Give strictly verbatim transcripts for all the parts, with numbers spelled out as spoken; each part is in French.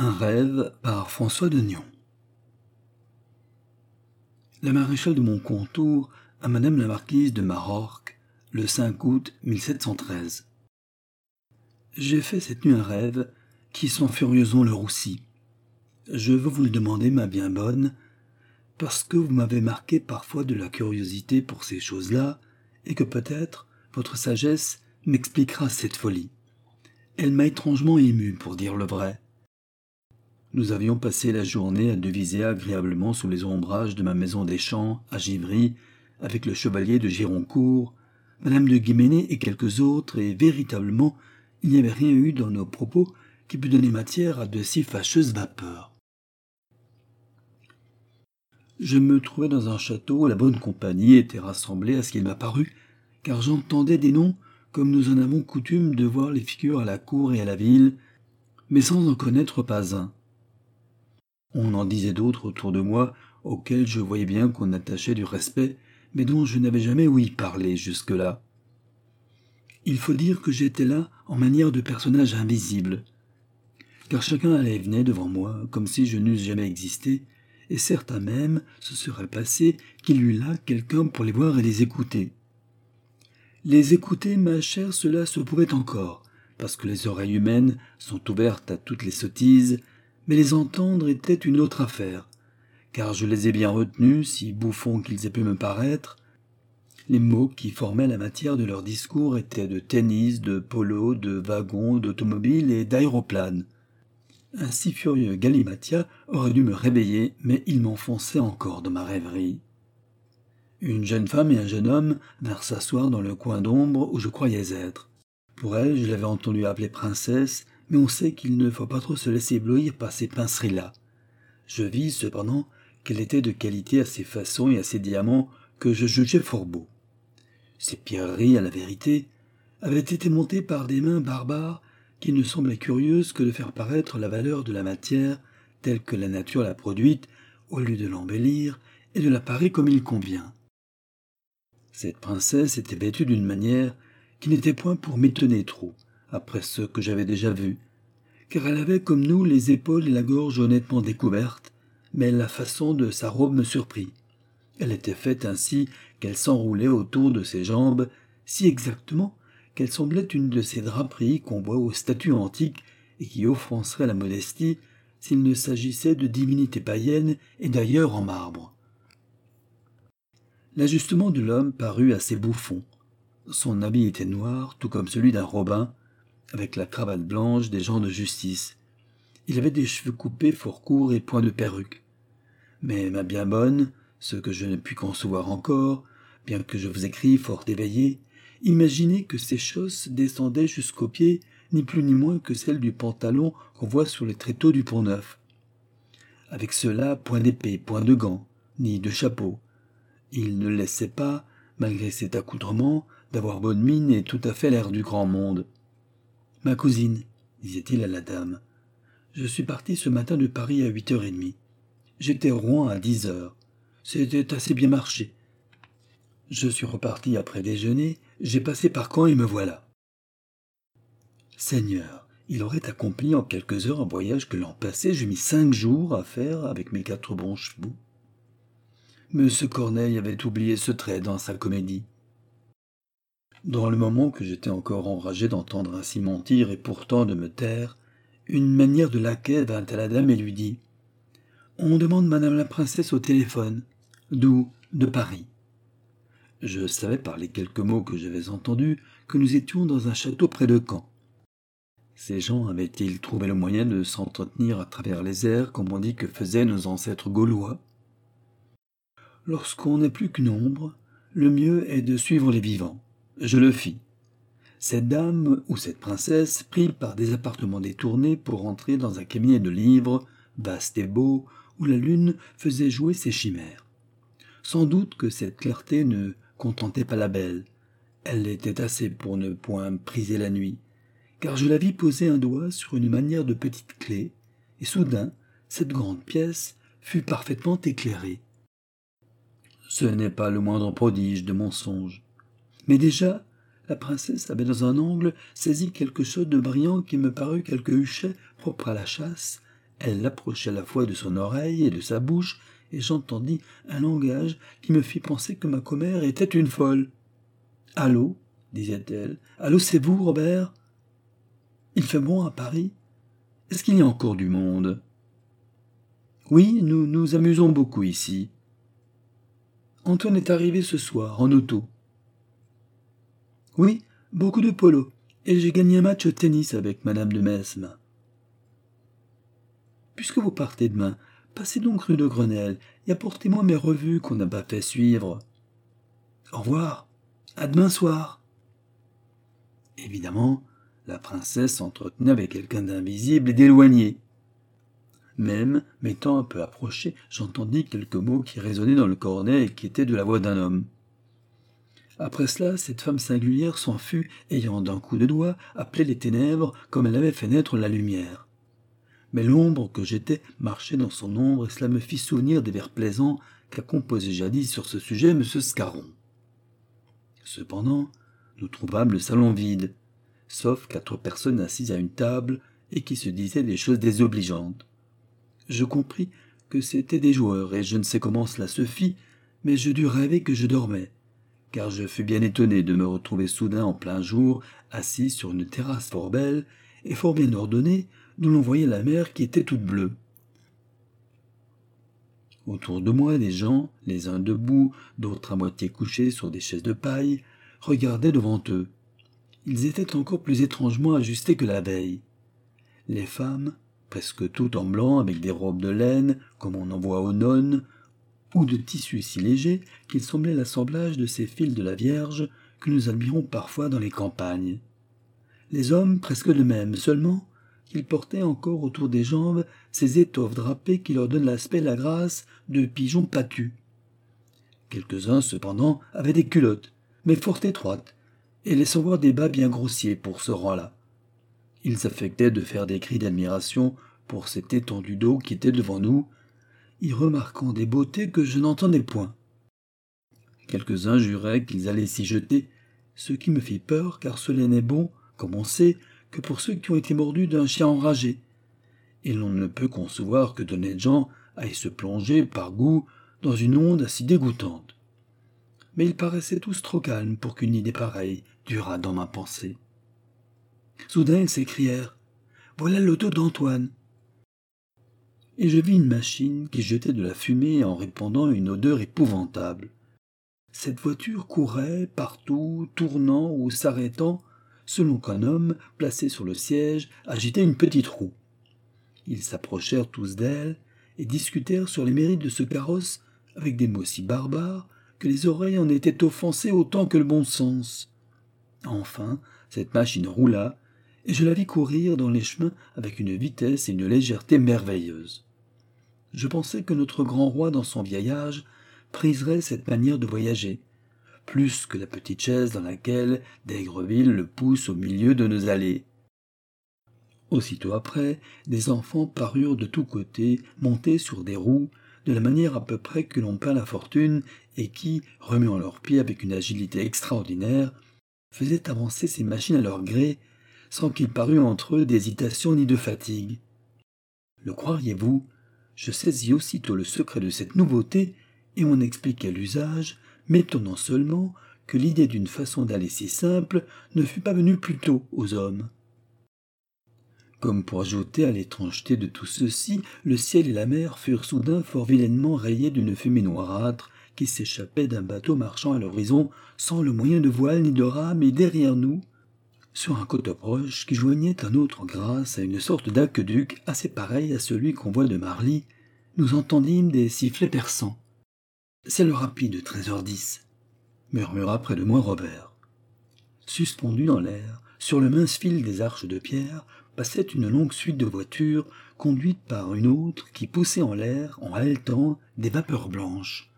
Un rêve par François Degnon. La maréchale de Montcontour à Madame la marquise de Marorque, le cinq août mille sept cent treize. J'ai fait cette nuit un rêve qui sent furieusement le roussi. Je veux vous le demander, ma bien bonne, parce que vous m'avez marqué parfois de la curiosité pour ces choses-là, et que peut-être votre sagesse m'expliquera cette folie. Elle m'a étrangement ému, pour dire le vrai. Nous avions passé la journée à deviser agréablement sous les ombrages de ma maison des Champs, à Givry, avec le chevalier de Gironcourt, madame de Guéménée et quelques autres, et véritablement, il n'y avait rien eu dans nos propos qui pût donner matière à de si fâcheuses vapeurs. Je me trouvais dans un château où la bonne compagnie était rassemblée à ce qu'il m'a paru, car j'entendais des noms comme nous en avons coutume de voir les figures à la cour et à la ville, mais sans en connaître pas un. On en disait d'autres autour de moi, auxquels je voyais bien qu'on attachait du respect, mais dont je n'avais jamais ouï parler jusque-là. Il faut dire que j'étais là en manière de personnage invisible, car chacun allait et venait devant moi, comme si je n'eusse jamais existé, et certain même se serait passé qu'il y eût là quelqu'un pour les voir et les écouter. Les écouter, ma chère, cela se pouvait encore, parce que les oreilles humaines sont ouvertes à toutes les sottises, mais les entendre était une autre affaire, car je les ai bien retenus, si bouffons qu'ils aient pu me paraître. Les mots qui formaient la matière de leur discours étaient de tennis, de polo, de wagon, d'automobile et d'aéroplane. Un si furieux galimatia aurait dû me réveiller, mais il m'enfonçait encore dans ma rêverie. Une jeune femme et un jeune homme vinrent s'asseoir dans le coin d'ombre où je croyais être. Pour elle, je l'avais entendue appeler princesse, mais on sait qu'il ne faut pas trop se laisser éblouir par ces pinceries-là. Je vis, cependant, qu'elle était de qualité à ses façons et à ses diamants que je jugeais fort beaux. Ces pierreries, à la vérité, avaient été montées par des mains barbares qui ne semblaient curieuses que de faire paraître la valeur de la matière telle que la nature l'a produite, au lieu de l'embellir et de la parer comme il convient. Cette princesse était vêtue d'une manière qui n'était point pour m'étonner trop, après ce que j'avais déjà vu, car elle avait comme nous les épaules et la gorge honnêtement découvertes, mais la façon de sa robe me surprit. Elle était faite ainsi qu'elle s'enroulait autour de ses jambes, si exactement qu'elle semblait une de ces draperies qu'on voit aux statues antiques et qui offenseraient la modestie s'il ne s'agissait de divinités païennes et d'ailleurs en marbre. L'ajustement de l'homme parut assez bouffon. Son habit était noir, tout comme celui d'un robin, avec la cravate blanche des gens de justice. Il avait des cheveux coupés fort courts et point de perruque. Mais ma bien bonne, ce que je ne puis concevoir encore, bien que je vous écris fort éveillé, imaginez que ces chausses descendaient jusqu'aux pieds, ni plus ni moins que celles du pantalon qu'on voit sur les tréteaux du Pont-Neuf. Avec cela, point d'épée, point de gants, ni de chapeau. Il ne laissait pas, malgré cet accoutrement, d'avoir bonne mine et tout à fait l'air du grand monde. « Ma cousine, disait-il à la dame, je suis parti ce matin de Paris à huit heures et demie. J'étais à Rouen à dix heures. C'était assez bien marché. Je suis reparti après déjeuner, j'ai passé par Caen et me voilà. Seigneur, il aurait accompli en quelques heures un voyage que l'an passé je mis cinq jours à faire avec mes quatre bons chevaux. Monsieur Corneille avait oublié ce trait dans sa comédie. Dans le moment que j'étais encore enragé d'entendre ainsi mentir et pourtant de me taire, une manière de laquais vint à la dame et lui dit « On demande madame la princesse au téléphone. D'où ? De Paris. » Je savais par les quelques mots que j'avais entendus que nous étions dans un château près de Caen. Ces gens avaient-ils trouvé le moyen de s'entretenir à travers les airs comme on dit que faisaient nos ancêtres gaulois ? Lorsqu'on n'est plus qu'une ombre, le mieux est de suivre les vivants. Je le fis. Cette dame ou cette princesse prit par des appartements détournés pour entrer dans un cabinet de livres, vaste et beau, où la lune faisait jouer ses chimères. Sans doute que cette clarté ne contentait pas la belle. Elle l'était assez pour ne point priser la nuit, car je la vis poser un doigt sur une manière de petite clé, et soudain, cette grande pièce fut parfaitement éclairée. Ce n'est pas le moindre prodige de mensonge. Mais déjà, la princesse avait dans un angle saisi quelque chose de brillant qui me parut quelque huchet propre à la chasse, Elle l'approchait à la fois de son oreille et de sa bouche, et j'entendis un langage qui me fit penser que ma commère était une folle. « Allô » disait-elle. « Allô, c'est vous, Robert ? Il fait bon à Paris ? Est-ce qu'il y a encore du monde ? » « Oui, nous nous amusons beaucoup ici. Antoine est arrivé ce soir, en auto. »« Oui, beaucoup de polo, et j'ai gagné un match au tennis avec Madame de Mesme. »« Puisque vous partez demain, passez donc rue de Grenelle et apportez-moi mes revues qu'on n'a pas fait suivre. Au revoir, à demain soir. » Évidemment, la princesse s'entretenait avec quelqu'un d'invisible et d'éloigné. Même, m'étant un peu approché, j'entendis quelques mots qui résonnaient dans le cornet et qui étaient de la voix d'un homme. Après cela, cette femme singulière s'en fut, ayant d'un coup de doigt appelé les ténèbres comme elle avait fait naître la lumière. Mais l'ombre que j'étais marchait dans son ombre, et cela me fit souvenir des vers plaisants qu'a composés jadis sur ce sujet M. Scarron. Cependant, nous trouvâmes le salon vide, sauf quatre personnes assises à une table et qui se disaient des choses désobligeantes. Je compris que c'étaient des joueurs, et je ne sais comment cela se fit, mais je dus rêver que je dormais, car je fus bien étonné de me retrouver soudain en plein jour, assis sur une terrasse fort belle et fort bien ordonnée, d'où l'on voyait la mer qui était toute bleue. Autour de moi, des gens, les uns debout, d'autres à moitié couchés sur des chaises de paille, regardaient devant eux. Ils étaient encore plus étrangement ajustés que la veille. Les femmes, presque toutes en blanc, avec des robes de laine, comme on en voit aux nonnes, ou de tissus si légers qu'ils semblaient l'assemblage de ces fils de la Vierge que nous admirons parfois dans les campagnes. Les hommes presque de même, seulement qu'ils portaient encore autour des jambes ces étoffes drapées qui leur donnent l'aspect et la grâce de pigeons pâtus. Quelques-uns, cependant, avaient des culottes, mais fort étroites, et laissant voir des bas bien grossiers pour ce rang-là. Ils affectaient de faire des cris d'admiration pour cette étendue d'eau qui était devant nous, y remarquant des beautés que je n'entendais point. Quelques-uns juraient qu'ils allaient s'y jeter, ce qui me fit peur, car cela n'est bon, comme on sait, que pour ceux qui ont été mordus d'un chien enragé. Et l'on ne peut concevoir que d'honnêtes gens aillent se plonger, par goût, dans une onde si dégoûtante. Mais ils paraissaient tous trop calmes pour qu'une idée pareille durât dans ma pensée. Soudain, ils s'écrièrent « Voilà l'auto d'Antoine !» Et je vis une machine qui jetait de la fumée en répandant une odeur épouvantable. Cette voiture courait partout, tournant ou s'arrêtant, selon qu'un homme, placé sur le siège, agitait une petite roue. Ils s'approchèrent tous d'elle et discutèrent sur les mérites de ce carrosse avec des mots si barbares que les oreilles en étaient offensées autant que le bon sens. Enfin, cette machine roula, et je la vis courir dans les chemins avec une vitesse et une légèreté merveilleuses. Je pensais que notre grand roi, dans son vieil âge, priserait cette manière de voyager, plus que la petite chaise dans laquelle d'Aigreville le pousse au milieu de nos allées. Aussitôt après, des enfants parurent de tous côtés, montés sur des roues, de la manière à peu près que l'on peint la fortune, et qui, remuant leurs pieds avec une agilité extraordinaire, faisaient avancer ces machines à leur gré, sans qu'il parût entre eux d'hésitation ni de fatigue. Le croiriez-vous, je saisis aussitôt le secret de cette nouveauté, et on expliquait l'usage, m'étonnant seulement que l'idée d'une façon d'aller si simple ne fût pas venue plus tôt aux hommes. Comme pour ajouter à l'étrangeté de tout ceci, le ciel et la mer furent soudain fort vilainement rayés d'une fumée noirâtre qui s'échappait d'un bateau marchant à l'horizon sans le moyen de voile ni de rame, et derrière nous, sur un côte proche qui joignait un autre grâce à une sorte d'aqueduc assez pareil à celui qu'on voit de Marly, nous entendîmes des sifflets perçants. « C'est le rapide de treize heures dix, » murmura près de moi Robert. Suspendu dans l'air, sur le mince fil des arches de pierre, passait une longue suite de voitures, conduites par une autre qui poussait en l'air, en haletant, des vapeurs blanches.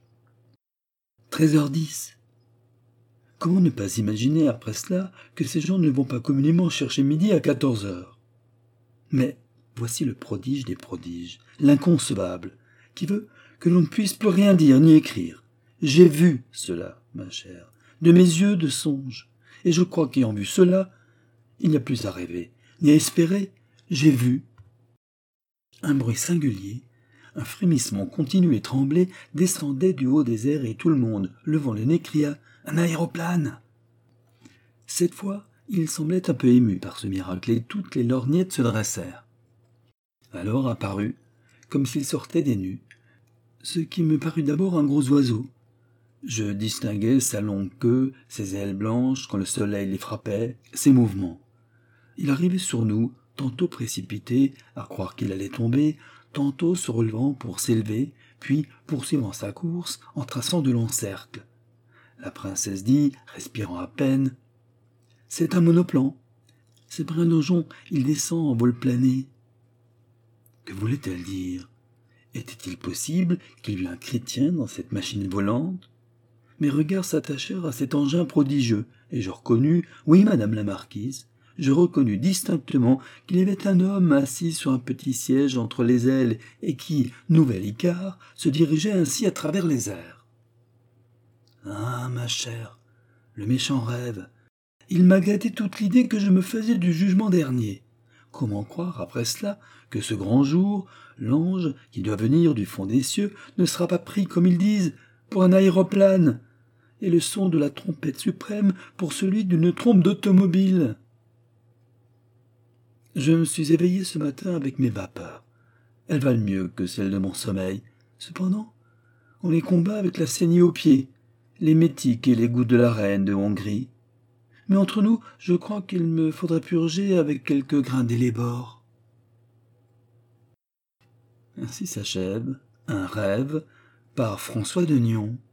Treize heures dix. Comment ne pas imaginer après cela que ces gens ne vont pas communément chercher midi à quatorze heures? Mais voici le prodige des prodiges, l'inconcevable, qui veut que l'on ne puisse plus rien dire ni écrire. J'ai vu cela, ma chère, de mes yeux de songe, et je crois qu'ayant vu cela, il n'y a plus à rêver, ni à espérer, j'ai vu. Un bruit singulier, un frémissement continu et tremblé descendait du haut des airs et tout le monde, levant le nez, cria « Un aéroplane !» Cette fois, il semblait un peu ému par ce miracle et toutes les lorgnettes se dressèrent. Alors apparut, comme s'il sortait des nues, ce qui me parut d'abord un gros oiseau. Je distinguais sa longue queue, ses ailes blanches quand le soleil les frappait, ses mouvements. Il arrivait sur nous, tantôt précipité, à croire qu'il allait tomber, tantôt se relevant pour s'élever, puis poursuivant sa course en traçant de longs cercles. La princesse dit, respirant à peine, « C'est un monoplan. C'est par un donjon, il descend en vol plané. » Que voulait-elle dire? Était-il possible qu'il y eût un chrétien dans cette machine volante? Mes regards s'attachèrent à cet engin prodigieux, et je reconnus, oui, madame la marquise, je reconnus distinctement qu'il y avait un homme assis sur un petit siège entre les ailes et qui, nouvel Icare, se dirigeait ainsi à travers les airs. Ah, ma chère, le méchant rêve, il m'a gâté toute l'idée que je me faisais du jugement dernier. Comment croire, après cela, que ce grand jour, l'ange, qui doit venir du fond des cieux, ne sera pas pris, comme ils disent, pour un aéroplane, et le son de la trompette suprême pour celui d'une trompe d'automobile? Je me suis éveillé ce matin avec mes vapeurs. Elles valent mieux que celles de mon sommeil. Cependant, on les combat avec la saignée aux pieds, les métiques et les gouttes de la reine de Hongrie. Mais entre nous, je crois qu'il me faudrait purger avec quelques grains d'élébore. Ainsi s'achève Un rêve par François de Nyon.